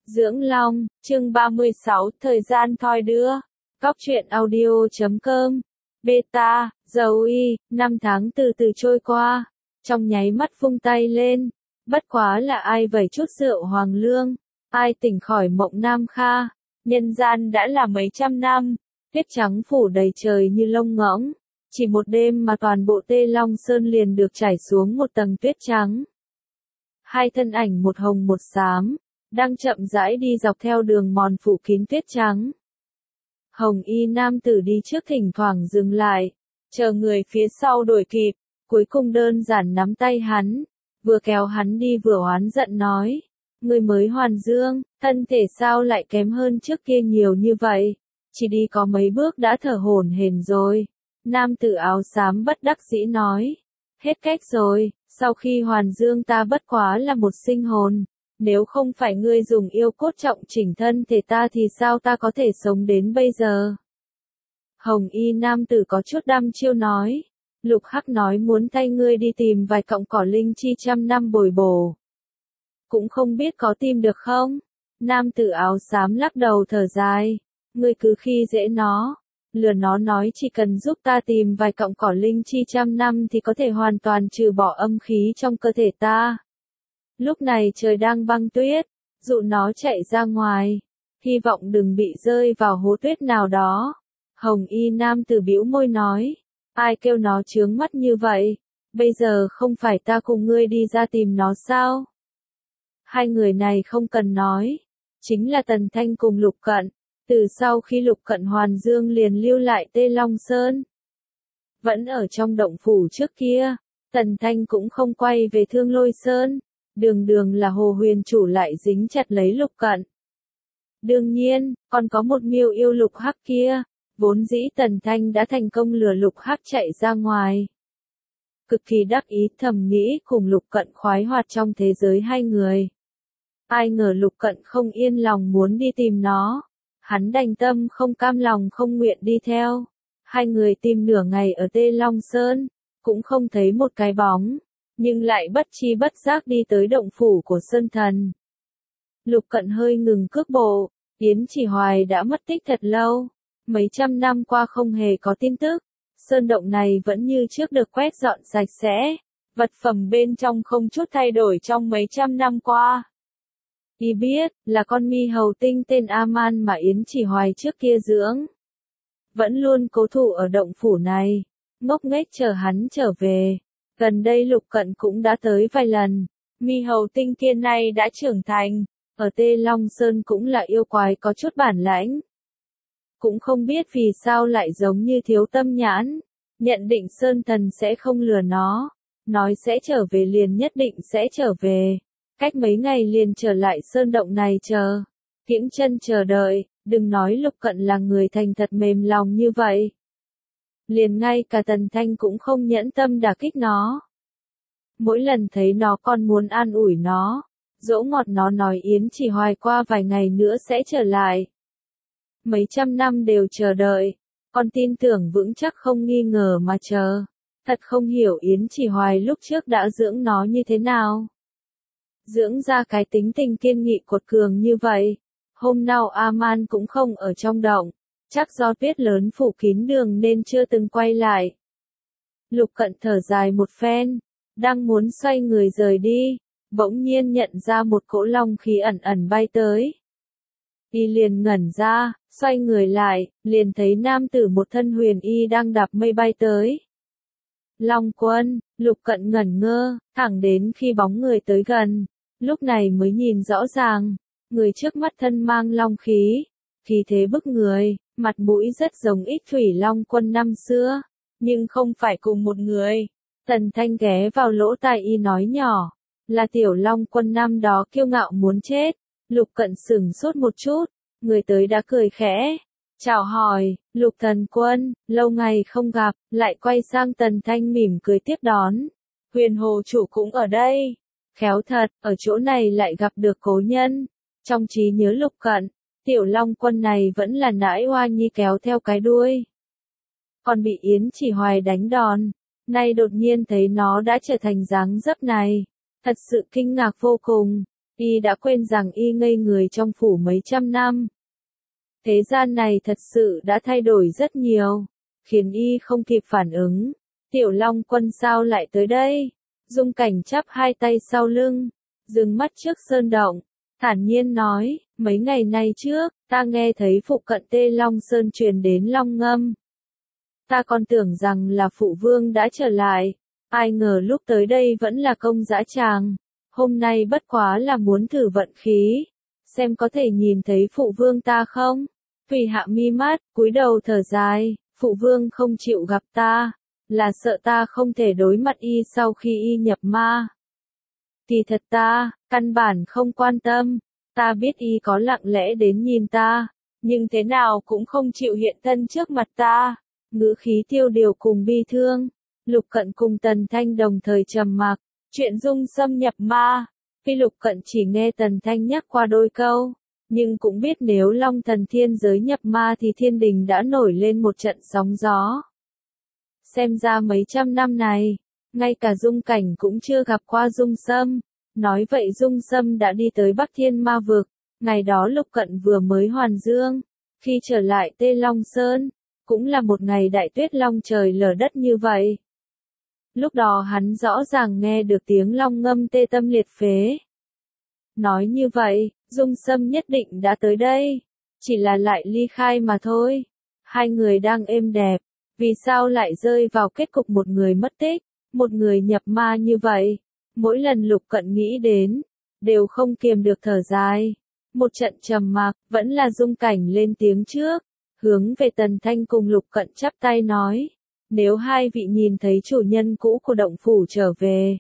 Dưỡng Long, chương 36, thời gian thoi đưa. Góc truyện audio.com. Beta, dầu y, 5 tháng từ từ trôi qua. Trong nháy mắt vung tay lên. Bất quá là ai vẩy chút rượu hoàng lương. Ai tỉnh khỏi mộng nam kha. Nhân gian đã là mấy trăm năm. Tuyết trắng phủ đầy trời như lông ngỗng. Chỉ một đêm mà toàn bộ Tê Long Sơn liền được trải xuống một tầng tuyết trắng. Hai thân ảnh một hồng một xám, đang chậm rãi đi dọc theo đường mòn phủ kín tuyết trắng. Hồng y nam tử đi trước thỉnh thoảng dừng lại, chờ người phía sau đuổi kịp, cuối cùng đơn giản nắm tay hắn, vừa kéo hắn đi vừa oán giận nói, người mới hoàn dương, thân thể sao lại kém hơn trước kia nhiều như vậy, chỉ đi có mấy bước đã thở hổn hển rồi. Nam tử áo xám bất đắc dĩ nói, hết cách rồi, sau khi hoàn dương ta bất quá là một sinh hồn. Nếu không phải ngươi dùng yêu cốt trọng chỉnh thân thể ta thì sao ta có thể sống đến bây giờ? Hồng y nam tử có chút đăm chiêu nói. Lục Hắc nói muốn thay ngươi đi tìm vài cọng cỏ linh chi trăm năm bồi bổ. Cũng không biết có tìm được không? Nam tử áo xám lắc đầu thở dài. Ngươi cứ khi dễ nó. Lừa nó nói chỉ cần giúp ta tìm vài cọng cỏ linh chi trăm năm thì có thể hoàn toàn trừ bỏ âm khí trong cơ thể ta. Lúc này trời đang băng tuyết, dụ nó chạy ra ngoài, hy vọng đừng bị rơi vào hố tuyết nào đó. Hồng y nam tử bĩu môi nói, ai kêu nó chướng mắt như vậy, bây giờ không phải ta cùng ngươi đi ra tìm nó sao? Hai người này không cần nói, chính là Tần Thanh cùng Lục Cận, từ sau khi Lục Cận hoàn dương liền lưu lại Tê Long Sơn. Vẫn ở trong động phủ trước kia, Tần Thanh cũng không quay về Thương Lôi Sơn. Đường đường là Hồ Huyền chủ lại dính chặt lấy Lục Cận. Đương nhiên, còn có một miêu yêu Lục Hắc kia, vốn dĩ Tần Thanh đã thành công lừa Lục Hắc chạy ra ngoài. Cực kỳ đắc ý thầm nghĩ cùng Lục Cận khoái hoạt trong thế giới hai người. Ai ngờ Lục Cận không yên lòng muốn đi tìm nó, hắn đành tâm không cam lòng không nguyện đi theo. Hai người tìm nửa ngày ở Tê Long Sơn, cũng không thấy một cái bóng. Nhưng lại bất chi bất giác đi tới động phủ của Sơn Thần. Lục Cận hơi ngừng cước bộ, Yến Chỉ Hoài đã mất tích thật lâu, mấy trăm năm qua không hề có tin tức, sơn động này vẫn như trước được quét dọn sạch sẽ, vật phẩm bên trong không chút thay đổi trong mấy trăm năm qua. Y biết, là con mi hầu tinh tên A-man mà Yến Chỉ Hoài trước kia dưỡng. Vẫn luôn cố thủ ở động phủ này, ngốc nghếch chờ hắn trở về. Gần đây Lục Cận cũng đã tới vài lần, mi hầu tinh kia nay đã trưởng thành, ở Tê Long Sơn cũng là yêu quái có chút bản lãnh. Cũng không biết vì sao lại giống như thiếu tâm nhãn, nhận định Sơn Thần sẽ không lừa nó, nói sẽ trở về liền nhất định sẽ trở về, cách mấy ngày liền trở lại sơn động này chờ, kiễng chân chờ đợi, đừng nói Lục Cận là người thành thật mềm lòng như vậy. Liền ngay cả Tần Thanh cũng không nhẫn tâm đả kích nó. Mỗi lần thấy nó còn muốn an ủi nó, dỗ ngọt nó nói Yến Chỉ Hoài qua vài ngày nữa sẽ trở lại. Mấy trăm năm đều chờ đợi, con tin tưởng vững chắc không nghi ngờ mà chờ. Thật không hiểu Yến Chỉ Hoài lúc trước đã dưỡng nó như thế nào. Dưỡng ra cái tính tình kiên nghị cột cường như vậy. Hôm nào A-man cũng không ở trong động. Chắc do tuyết lớn phủ kín đường nên chưa từng quay lại. Lục Cận thở dài một phen, đang muốn xoay người rời đi, bỗng nhiên nhận ra một cỗ long khí ẩn ẩn bay tới. Y liền ngẩn ra, xoay người lại, liền thấy nam tử một thân huyền y đang đạp mây bay tới. Long Quân, Lục Cận ngẩn ngơ, thẳng đến khi bóng người tới gần, lúc này mới nhìn rõ ràng, người trước mắt thân mang long khí, khí thế bức người. Mặt mũi rất giống Ích Thủy Long Quân năm xưa, nhưng không phải cùng một người. Tần Thanh ghé vào lỗ tai y nói nhỏ, là Tiểu Long Quân năm đó kiêu ngạo muốn chết. Lục Cận sửng sốt một chút, người tới đã cười khẽ, chào hỏi, Lục Thần Quân, lâu ngày không gặp, lại quay sang Tần Thanh mỉm cười tiếp đón. Huyền Hồ chủ cũng ở đây, khéo thật, ở chỗ này lại gặp được cố nhân. Trong trí nhớ Lục Cận, Tiểu Long Quân này vẫn là nãi Hoa Nhi kéo theo cái đuôi. Còn bị Yến Chỉ Hoài đánh đòn, nay đột nhiên thấy nó đã trở thành dáng dấp này, thật sự kinh ngạc vô cùng. Y đã quên rằng y ngây người trong phủ mấy trăm năm. Thế gian này thật sự đã thay đổi rất nhiều, khiến y không kịp phản ứng. Tiểu Long Quân sao lại tới đây? Dung Cảnh chắp hai tay sau lưng, dừng mắt trước sơn động, thản nhiên nói, mấy ngày nay trước, ta nghe thấy phụ cận Tê Long Sơn truyền đến long ngâm. Ta còn tưởng rằng là phụ vương đã trở lại, ai ngờ lúc tới đây vẫn là công dã tràng. Hôm nay bất quá là muốn thử vận khí, xem có thể nhìn thấy phụ vương ta không? Thủy hạ mi mắt, cúi đầu thở dài, phụ vương không chịu gặp ta, là sợ ta không thể đối mặt y sau khi y nhập ma. Kỳ thật ta, căn bản không quan tâm, ta biết y có lặng lẽ đến nhìn ta, nhưng thế nào cũng không chịu hiện thân trước mặt ta. Ngữ khí tiêu điều cùng bi thương, Lục Cận cùng Tần Thanh đồng thời trầm mặc. Chuyện Dung xâm nhập ma, tuy Lục Cận chỉ nghe Tần Thanh nhắc qua đôi câu, nhưng cũng biết nếu Long Thần thiên giới nhập ma thì thiên đình đã nổi lên một trận sóng gió. Xem ra mấy trăm năm này, ngay cả Dung Cảnh cũng chưa gặp qua Dung xâm. Nói vậy Dung xâm đã đi tới Bắc Thiên Ma Vực, ngày đó Lục Cận vừa mới hoàn dương, khi trở lại Tê Long Sơn, cũng là một ngày đại tuyết long trời lở đất như vậy. Lúc đó hắn rõ ràng nghe được tiếng long ngâm tê tâm liệt phế. Nói như vậy, Dung xâm nhất định đã tới đây, chỉ là lại ly khai mà thôi. Hai người đang êm đẹp, vì sao lại rơi vào kết cục một người mất tích, một người nhập ma như vậy? Mỗi lần Lục Cận nghĩ đến, đều không kiềm được thở dài. Một trận trầm mặc, vẫn là Dung Cảnh lên tiếng trước, hướng về Tần Thanh cùng Lục Cận chắp tay nói. Nếu hai vị nhìn thấy chủ nhân cũ của động phủ trở về,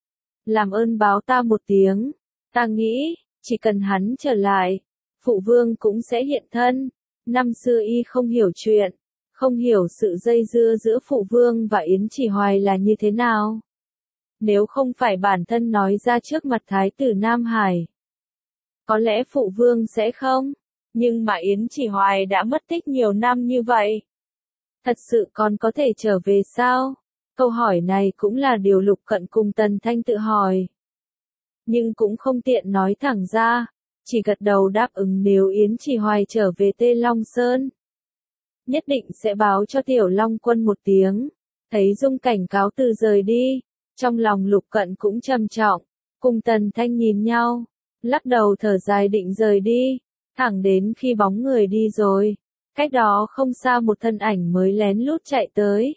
làm ơn báo ta một tiếng, ta nghĩ, chỉ cần hắn trở lại, phụ vương cũng sẽ hiện thân. Năm xưa y không hiểu chuyện, không hiểu sự dây dưa giữa phụ vương và Yến Chỉ Hoài là như thế nào. Nếu không phải bản thân nói ra trước mặt Thái tử Nam Hải, có lẽ phụ vương sẽ không, nhưng mà Yến Chỉ Hoài đã mất tích nhiều năm như vậy. Thật sự còn có thể trở về sao? Câu hỏi này cũng là điều Lục Cận cùng Tần Thanh tự hỏi. Nhưng cũng không tiện nói thẳng ra, chỉ gật đầu đáp ứng nếu Yến Chỉ Hoài trở về Tê Long Sơn. Nhất định sẽ báo cho Tiểu Long Quân một tiếng. Thấy Dung Cảnh cáo từ rời đi, trong lòng Lục Cận cũng trầm trọng, cùng Tần Thanh nhìn nhau, lắc đầu thở dài định rời đi, thẳng đến khi bóng người đi rồi. Cách đó không xa một thân ảnh mới lén lút chạy tới.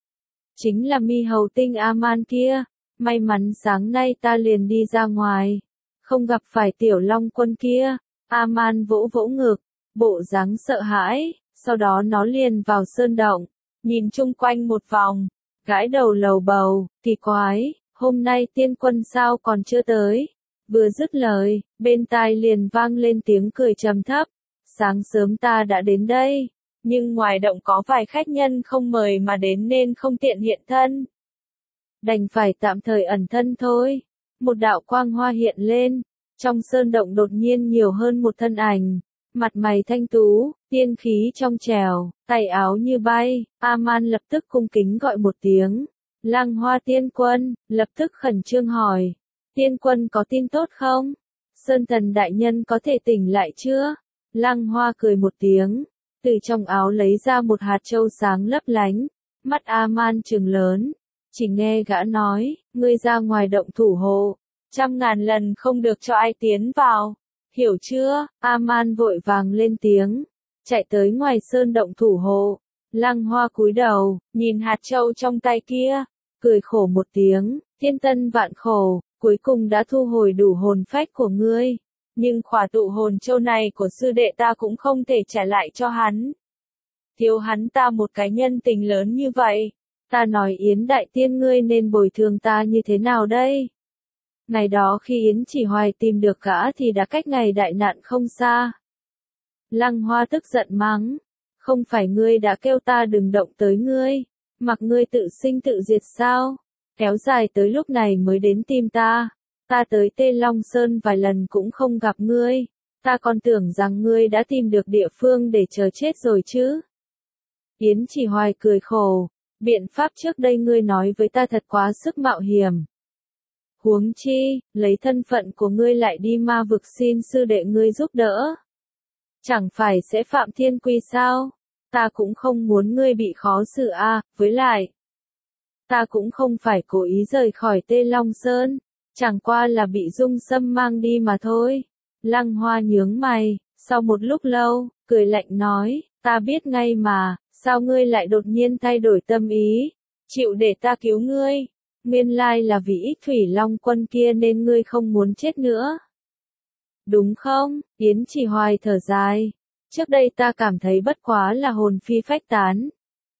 Chính là Mi Hầu Tinh A-man kia, may mắn sáng nay ta liền đi ra ngoài, không gặp phải Tiểu Long Quân kia. A-man vỗ vỗ ngực, bộ dáng sợ hãi, sau đó nó liền vào sơn động, nhìn chung quanh một vòng, gãi đầu lầu bầu, kỳ quái, hôm nay tiên quân sao còn chưa tới. Vừa dứt lời, bên tai liền vang lên tiếng cười trầm thấp. Sáng sớm ta đã đến đây, nhưng ngoài động có vài khách nhân không mời mà đến nên không tiện hiện thân. Đành phải tạm thời ẩn thân thôi. Một đạo quang hoa hiện lên, trong sơn động đột nhiên nhiều hơn một thân ảnh, mặt mày thanh tú, tiên khí trong trẻo, tay áo như bay. A-man lập tức cung kính gọi một tiếng, Lăng Hoa tiên quân, lập tức khẩn trương hỏi, tiên quân có tin tốt không? Sơn thần đại nhân có thể tỉnh lại chưa? Lăng Hoa cười một tiếng, từ trong áo lấy ra một hạt châu sáng lấp lánh, mắt A-man trừng lớn, chỉ nghe gã nói, ngươi ra ngoài động thủ hộ, 100.000 lần không được cho ai tiến vào, hiểu chưa? A-man vội vàng lên tiếng, chạy tới ngoài sơn động thủ hộ. Lăng Hoa cúi đầu, nhìn hạt châu trong tay kia, cười khổ một tiếng, thiên tân vạn khổ, cuối cùng đã thu hồi đủ hồn phách của ngươi. Nhưng khỏa tụ hồn châu này của sư đệ ta cũng không thể trả lại cho hắn. Thiếu hắn ta một cái nhân tình lớn như vậy. Ta nói Yến đại tiên ngươi nên bồi thường ta như thế nào đây? Ngày đó khi Yến Chỉ Hoài tìm được gã thì đã cách ngày đại nạn không xa. Lăng Hoa tức giận mắng. Không phải ngươi đã kêu ta đừng động tới ngươi, mặc ngươi tự sinh tự diệt sao? Kéo dài tới lúc này mới đến tìm ta. Ta tới Tê Long Sơn vài lần cũng không gặp ngươi, ta còn tưởng rằng ngươi đã tìm được địa phương để chờ chết rồi chứ. Yến Chỉ Hoài cười khổ, biện pháp trước đây ngươi nói với ta thật quá sức mạo hiểm. Huống chi, lấy thân phận của ngươi lại đi ma vực xin sư đệ ngươi giúp đỡ. Chẳng phải sẽ phạm thiên quy sao? Ta cũng không muốn ngươi bị khó xử a, với lại. Ta cũng không phải cố ý rời khỏi Tê Long Sơn, chẳng qua là bị Dung Sâm mang đi mà thôi. Lăng Hoa nhướng mày, sau một lúc lâu, cười lạnh nói, ta biết ngay mà, sao ngươi lại đột nhiên thay đổi tâm ý, chịu để ta cứu ngươi. Nguyên lai là vì ít Thủy Long quân kia nên ngươi không muốn chết nữa. Đúng không? Yến Chỉ Hoài thở dài. Trước đây ta cảm thấy bất quá là hồn phi phách tán.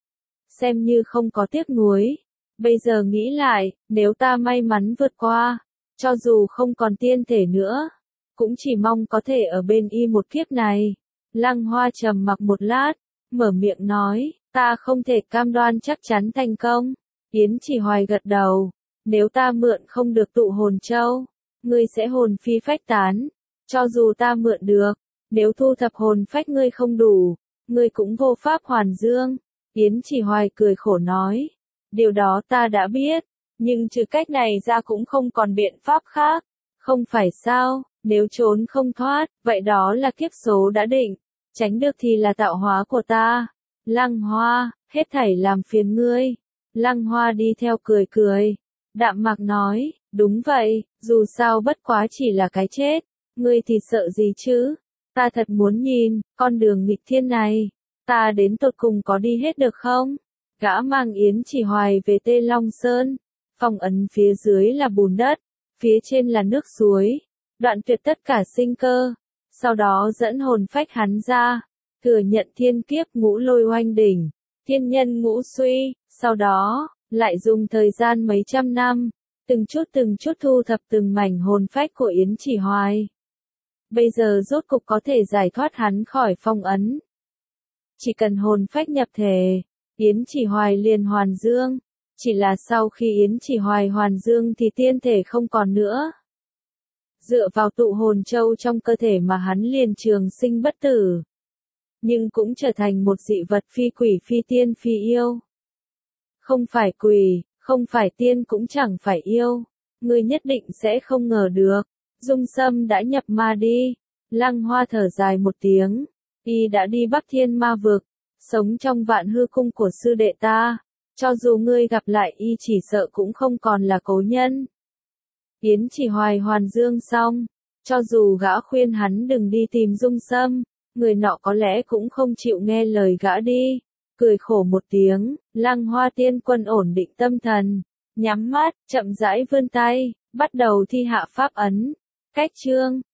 Xem như không có tiếc nuối. Bây giờ nghĩ lại, nếu ta may mắn vượt qua, cho dù không còn tiên thể nữa, cũng chỉ mong có thể ở bên y một kiếp này. Lăng Hoa trầm mặc một lát, mở miệng nói, ta không thể cam đoan chắc chắn thành công. Yến Chỉ Hoài gật đầu, nếu ta mượn không được tụ hồn châu, ngươi sẽ hồn phi phách tán. Cho dù ta mượn được, nếu thu thập hồn phách ngươi không đủ, ngươi cũng vô pháp hoàn dương. Yến Chỉ Hoài cười khổ nói, điều đó ta đã biết, nhưng trừ cách này ra cũng không còn biện pháp khác. Không phải sao, nếu trốn không thoát, vậy đó là kiếp số đã định, tránh được thì là tạo hóa của ta. Lăng Hoa, hết thảy làm phiền ngươi. Lăng Hoa đi theo cười cười, đạm mạc nói, đúng vậy, dù sao bất quá chỉ là cái chết, ngươi thì sợ gì chứ? Ta thật muốn nhìn, con đường nghịch thiên này, ta đến tột cùng có đi hết được không? Gã mang Yến Chỉ Hoài về Tê Long Sơn, phong ấn phía dưới là bùn đất, phía trên là nước suối, đoạn tuyệt tất cả sinh cơ, sau đó dẫn hồn phách hắn ra, thừa nhận thiên kiếp ngũ lôi oanh đỉnh, thiên nhân ngũ suy, sau đó, lại dùng thời gian mấy trăm năm, từng chút thu thập từng mảnh hồn phách của Yến Chỉ Hoài. Bây giờ rốt cục có thể giải thoát hắn khỏi phong ấn. Chỉ cần hồn phách nhập thể, Yến Chỉ Hoài liền hoàn dương, chỉ là sau khi Yến Chỉ Hoài hoàn dương thì tiên thể không còn nữa. Dựa vào tụ hồn châu trong cơ thể mà hắn liền trường sinh bất tử. Nhưng cũng trở thành một dị vật phi quỷ phi tiên phi yêu. Không phải quỷ, không phải tiên cũng chẳng phải yêu. Ngươi nhất định sẽ không ngờ được. Dung Sâm đã nhập ma đi. Lăng Hoa thở dài một tiếng. Y đã đi Bắc Thiên Ma vực, sống trong vạn hư cung của sư đệ ta. Cho dù ngươi gặp lại y chỉ sợ cũng không còn là cố nhân. Yến Chỉ Hoài hoàn dương xong, cho dù gã khuyên hắn đừng đi tìm Dung Sâm, người nọ có lẽ cũng không chịu nghe lời gã đi. Cười khổ một tiếng, Lăng Hoa tiên quân ổn định tâm thần, nhắm mắt, chậm rãi vươn tay, bắt đầu thi hạ pháp ấn. Cách chương